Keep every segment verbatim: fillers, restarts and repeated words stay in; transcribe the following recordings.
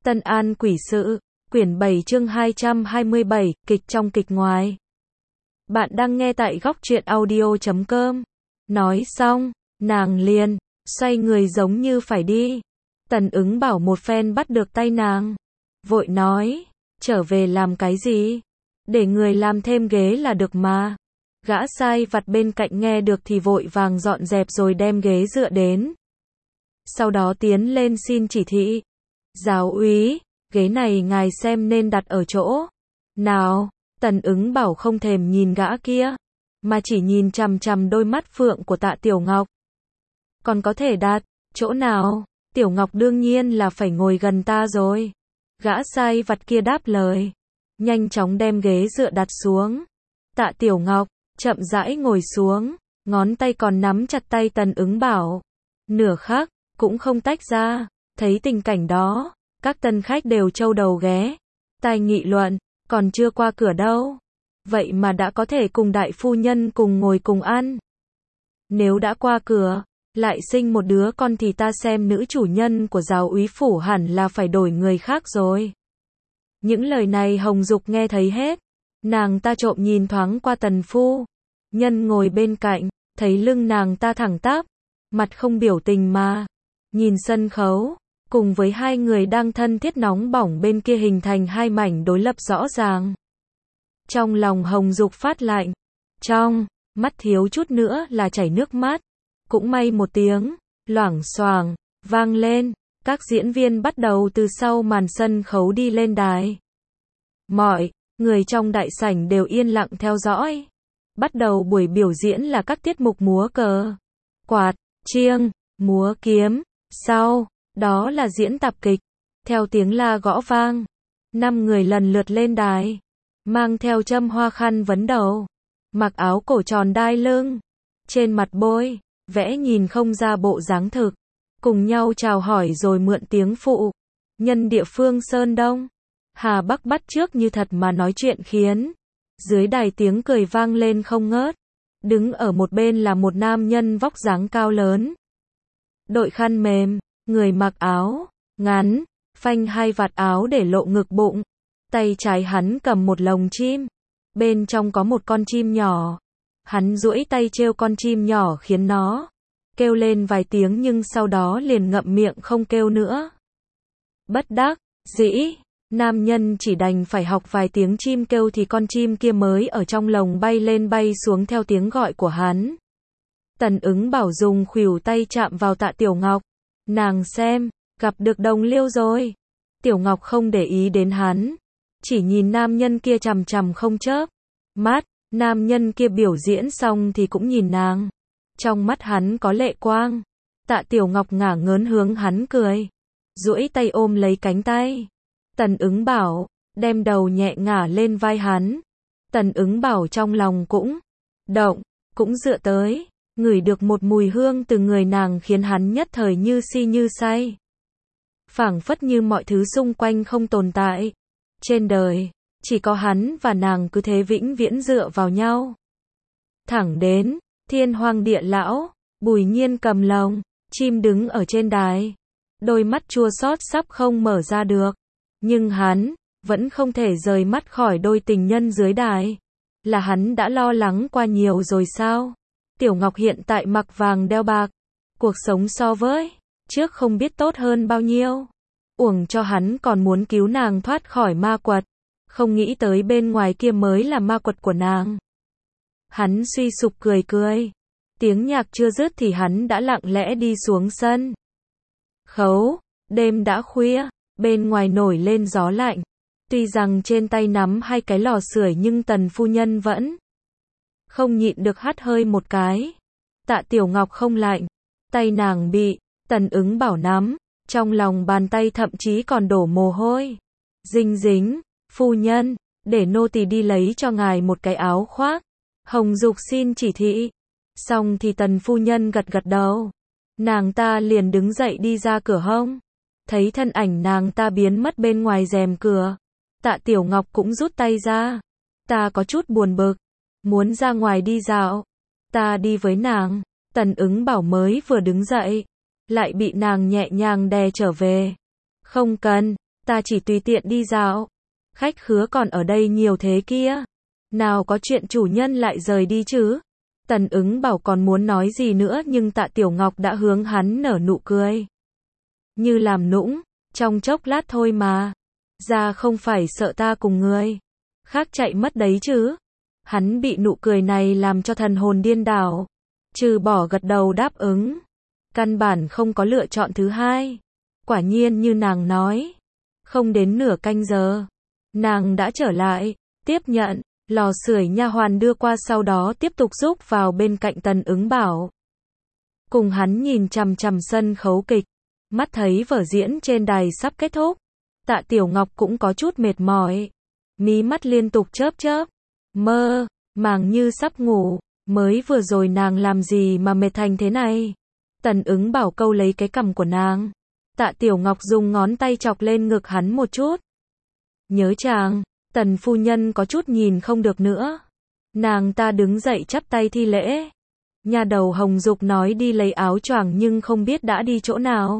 Tân An Quỷ Sự, quyển bảy chương hai trăm hai mươi bảy, kịch trong kịch ngoài. Bạn đang nghe tại góc truyện audio chấm com. Nói xong, nàng liền, xoay người giống như phải đi. Tần Ứng Bảo một phen bắt được tay nàng. Vội nói, trở về làm cái gì? Để người làm thêm ghế là được mà. Gã sai vặt bên cạnh nghe được thì vội vàng dọn dẹp rồi đem ghế dựa đến. Sau đó tiến lên xin chỉ thị. Giáo úy, ghế này ngài xem nên đặt ở chỗ nào? Tần Ứng Bảo không thèm nhìn gã kia, mà chỉ nhìn chằm chằm đôi mắt phượng của Tạ Tiểu Ngọc. Còn có thể đặt chỗ nào? Tiểu Ngọc đương nhiên là phải ngồi gần ta rồi. Gã sai vặt kia đáp lời, nhanh chóng đem ghế dựa đặt xuống. Tạ Tiểu Ngọc chậm rãi ngồi xuống, ngón tay còn nắm chặt tay Tần Ứng Bảo. Nửa khắc cũng không tách ra. Thấy tình cảnh đó, các tân khách đều trâu đầu ghé tai nghị luận, còn chưa qua cửa đâu, vậy mà đã có thể cùng đại phu nhân cùng ngồi cùng ăn. Nếu đã qua cửa, lại sinh một đứa con thì ta xem nữ chủ nhân của giáo úy phủ hẳn là phải đổi người khác rồi. Những lời này Hồng Dục nghe thấy hết, nàng ta trộm nhìn thoáng qua Tần phu nhân ngồi bên cạnh, thấy lưng nàng ta thẳng tắp, mặt không biểu tình mà nhìn sân khấu, cùng với hai người đang thân thiết nóng bỏng bên kia hình thành hai mảnh đối lập rõ ràng. Trong lòng Hồng Dục phát lạnh, trong mắt thiếu chút nữa là chảy nước mắt. Cũng may một tiếng loảng xoảng vang lên, các diễn viên bắt đầu từ sau màn sân khấu đi lên đài. Mọi người trong đại sảnh đều yên lặng theo dõi. Bắt đầu buổi biểu diễn là các tiết mục múa cờ, quạt, chiêng, múa kiếm. Sau đó là diễn tạp kịch. Theo tiếng la gõ vang, năm người lần lượt lên đài, mang theo châm hoa khăn vấn đầu, mặc áo cổ tròn đai lưng, trên mặt bôi vẽ nhìn không ra bộ dáng thực, cùng nhau chào hỏi rồi mượn tiếng phụ nhân địa phương Sơn Đông, Hà Bắc bắt chước như thật mà nói chuyện, khiến dưới đài tiếng cười vang lên không ngớt. Đứng ở một bên là một nam nhân vóc dáng cao lớn, đội khăn mềm, người mặc áo ngắn, phanh hai vạt áo để lộ ngực bụng. Tay trái hắn cầm một lồng chim, bên trong có một con chim nhỏ. Hắn duỗi tay trêu con chim nhỏ khiến nó kêu lên vài tiếng nhưng sau đó liền ngậm miệng không kêu nữa. Bất đắc dĩ, nam nhân chỉ đành phải học vài tiếng chim kêu thì con chim kia mới ở trong lồng bay lên bay xuống theo tiếng gọi của hắn. Tần Ứng Bảo dùng khuỷu tay chạm vào Tạ Tiểu Ngọc. Nàng xem, gặp được đồng liêu rồi. Tiểu Ngọc không để ý đến hắn, chỉ nhìn nam nhân kia chằm chằm không chớp mắt. Nam nhân kia biểu diễn xong thì cũng nhìn nàng. Trong mắt hắn có lệ quang. Tạ Tiểu Ngọc ngả ngớn hướng hắn cười, duỗi tay ôm lấy cánh tay Tần Ứng Bảo, đem đầu nhẹ ngả lên vai hắn. Tần Ứng Bảo trong lòng cũng động, cũng dựa tới, ngửi được một mùi hương từ người nàng khiến hắn nhất thời như si như say. Phảng phất như mọi thứ xung quanh không tồn tại. Trên đời, chỉ có hắn và nàng cứ thế vĩnh viễn dựa vào nhau. Thẳng đến Thiên Hoàng Địa Lão, Bùi Nhiên cầm lồng chim đứng ở trên đài, đôi mắt chua xót sắp không mở ra được, nhưng hắn vẫn không thể rời mắt khỏi đôi tình nhân dưới đài. Là hắn đã lo lắng qua nhiều rồi sao? Tiểu Ngọc hiện tại mặc vàng đeo bạc, cuộc sống so với trước không biết tốt hơn bao nhiêu. Uổng cho hắn còn muốn cứu nàng thoát khỏi ma quật, không nghĩ tới bên ngoài kia mới là ma quật của nàng. Hắn suy sụp cười cười, tiếng nhạc chưa dứt thì hắn đã lặng lẽ đi xuống sân khấu. Đêm đã khuya, bên ngoài nổi lên gió lạnh. Tuy rằng trên tay nắm hai cái lò sưởi nhưng Tần phu nhân vẫn không nhịn được hắt hơi một cái. Tạ Tiểu Ngọc không lạnh, tay nàng bị Tần Ứng Bảo nắm, trong lòng bàn tay thậm chí còn đổ mồ hôi. Dinh dính, phu nhân, để nô tỳ đi lấy cho ngài một cái áo khoác. Hồng Dục xin chỉ thị. Xong thì Tần phu nhân gật gật đầu. Nàng ta liền đứng dậy đi ra cửa hông. Thấy thân ảnh nàng ta biến mất bên ngoài rèm cửa, Tạ Tiểu Ngọc cũng rút tay ra. Ta có chút buồn bực, muốn ra ngoài đi dạo. Ta đi với nàng. Tần Ứng Bảo mới vừa đứng dậy, lại bị nàng nhẹ nhàng đè trở về. Không cần, ta chỉ tùy tiện đi dạo. Khách khứa còn ở đây nhiều thế kia. Nào có chuyện chủ nhân lại rời đi chứ. Tần Ứng Bảo còn muốn nói gì nữa nhưng Tạ Tiểu Ngọc đã hướng hắn nở nụ cười. Như làm nũng, trong chốc lát thôi mà. Ra không phải sợ ta cùng người khác chạy mất đấy chứ. Hắn bị nụ cười này làm cho thần hồn điên đảo. Trừ bỏ gật đầu đáp ứng. Căn bản không có lựa chọn thứ hai. Quả nhiên như nàng nói. Không đến nửa canh giờ. Nàng đã trở lại, tiếp nhận, lò sưởi nha hoàn đưa qua sau đó tiếp tục giúp vào bên cạnh Tần Ứng Bảo. Cùng hắn nhìn chằm chằm sân khấu kịch. Mắt thấy vở diễn trên đài sắp kết thúc. Tạ Tiểu Ngọc cũng có chút mệt mỏi. Mí mắt liên tục chớp chớp. Mơ, màng như sắp ngủ. Mới vừa rồi nàng làm gì mà mệt thành thế này? Tần Ứng Bảo câu lấy cái cằm của nàng. Tạ Tiểu Ngọc dùng ngón tay chọc lên ngực hắn một chút. Nhớ chàng, Tần phu nhân có chút nhìn không được nữa. Nàng ta đứng dậy chắp tay thi lễ. Nhà đầu Hồng Dục nói đi lấy áo choàng nhưng không biết đã đi chỗ nào.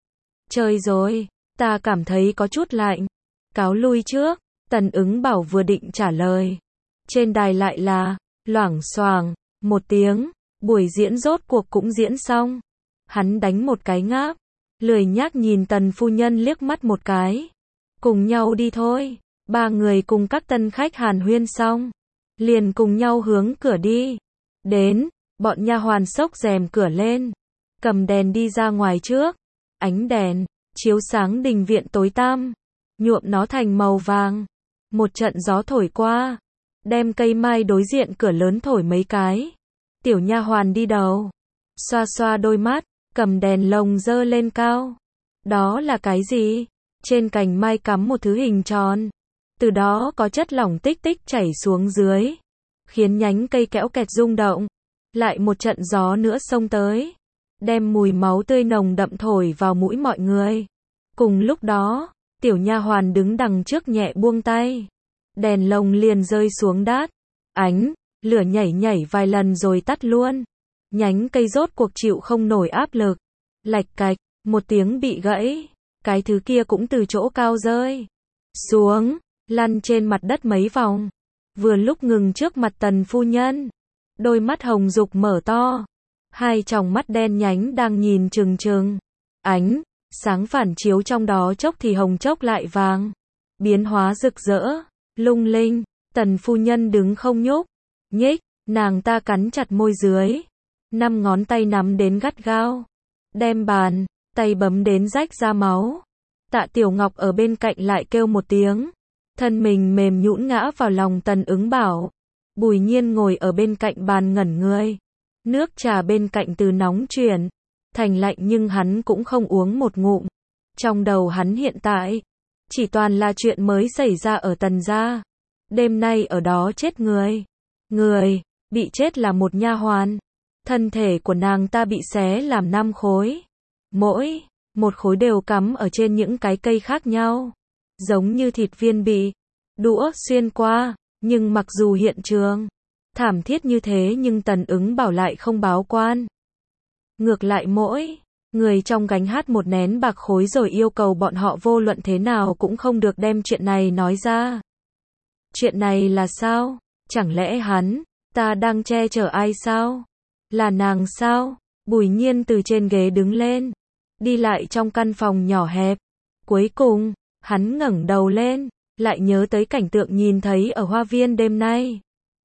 Trời rồi, ta cảm thấy có chút lạnh. Cáo lui trước, Tần Ứng Bảo vừa định trả lời. Trên đài lại là, loảng xoảng, một tiếng, buổi diễn rốt cuộc cũng diễn xong. Hắn đánh một cái ngáp, lười nhác nhìn Tần phu nhân liếc mắt một cái. Cùng nhau đi thôi. Ba người cùng các tân khách hàn huyên xong, liền cùng nhau hướng cửa đi. Đến, bọn nha hoàn xốc rèm cửa lên, cầm đèn đi ra ngoài trước. Ánh đèn chiếu sáng đình viện tối tăm, nhuộm nó thành màu vàng. Một trận gió thổi qua, đem cây mai đối diện cửa lớn thổi mấy cái. Tiểu nha hoàn đi đầu, xoa xoa đôi mắt, cầm đèn lồng dơ lên cao. Đó là cái gì? Trên cành mai cắm một thứ hình tròn. Từ đó có chất lỏng tích tích chảy xuống dưới, khiến nhánh cây kẽo kẹt rung động. Lại một trận gió nữa xông tới, đem mùi máu tươi nồng đậm thổi vào mũi mọi người. Cùng lúc đó, tiểu nha hoàn đứng đằng trước nhẹ buông tay. Đèn lồng liền rơi xuống đát. Ánh lửa nhảy nhảy vài lần rồi tắt luôn. Nhánh cây rốt cuộc chịu không nổi áp lực. Lạch cạch, một tiếng bị gãy. Cái thứ kia cũng từ chỗ cao rơi xuống, lăn trên mặt đất mấy vòng. Vừa lúc ngừng trước mặt Tần phu nhân. Đôi mắt Hồng Dục mở to. Hai tròng mắt đen nhánh đang nhìn trừng trừng. Ánh sáng phản chiếu trong đó chốc thì hồng chốc lại vàng. Biến hóa rực rỡ, lung linh. Tần phu nhân đứng không nhúc nhích, nàng ta cắn chặt môi dưới. Năm ngón tay nắm đến gắt gao. Đem bàn tay bấm đến rách ra máu. Tạ Tiểu Ngọc ở bên cạnh lại kêu một tiếng. Thân mình mềm nhũn ngã vào lòng Tần Ứng Bảo. Bùi Nhiên ngồi ở bên cạnh bàn ngẩn người. Nước trà bên cạnh từ nóng chuyển thành lạnh nhưng hắn cũng không uống một ngụm. Trong đầu hắn hiện tại chỉ toàn là chuyện mới xảy ra ở Tần gia. Đêm nay ở đó chết người. Người bị chết là một nha hoàn. Thân thể của nàng ta bị xé làm năm khối. Mỗi một khối đều cắm ở trên những cái cây khác nhau, giống như thịt viên bị đũa xuyên qua. Nhưng mặc dù hiện trường thảm thiết như thế nhưng Tần Ứng Bảo lại không báo quan. Ngược lại mỗi người trong gánh hát một nén bạc khối rồi yêu cầu bọn họ vô luận thế nào cũng không được đem chuyện này nói ra. Chuyện này là sao? Chẳng lẽ hắn ta đang che chở ai sao? Là nàng sao? Bùi Nhiên từ trên ghế đứng lên, đi lại trong căn phòng nhỏ hẹp. Cuối cùng, hắn ngẩng đầu lên, lại nhớ tới cảnh tượng nhìn thấy ở hoa viên đêm nay.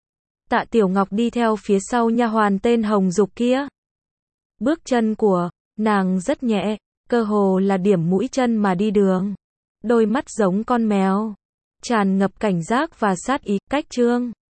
Tạ Tiểu Ngọc đi theo phía sau nha hoàn tên Hồng Dục kia. Bước chân của nàng rất nhẹ, cơ hồ là điểm mũi chân mà đi đường. Đôi mắt giống con mèo, tràn ngập cảnh giác và sát ý. Cách Trương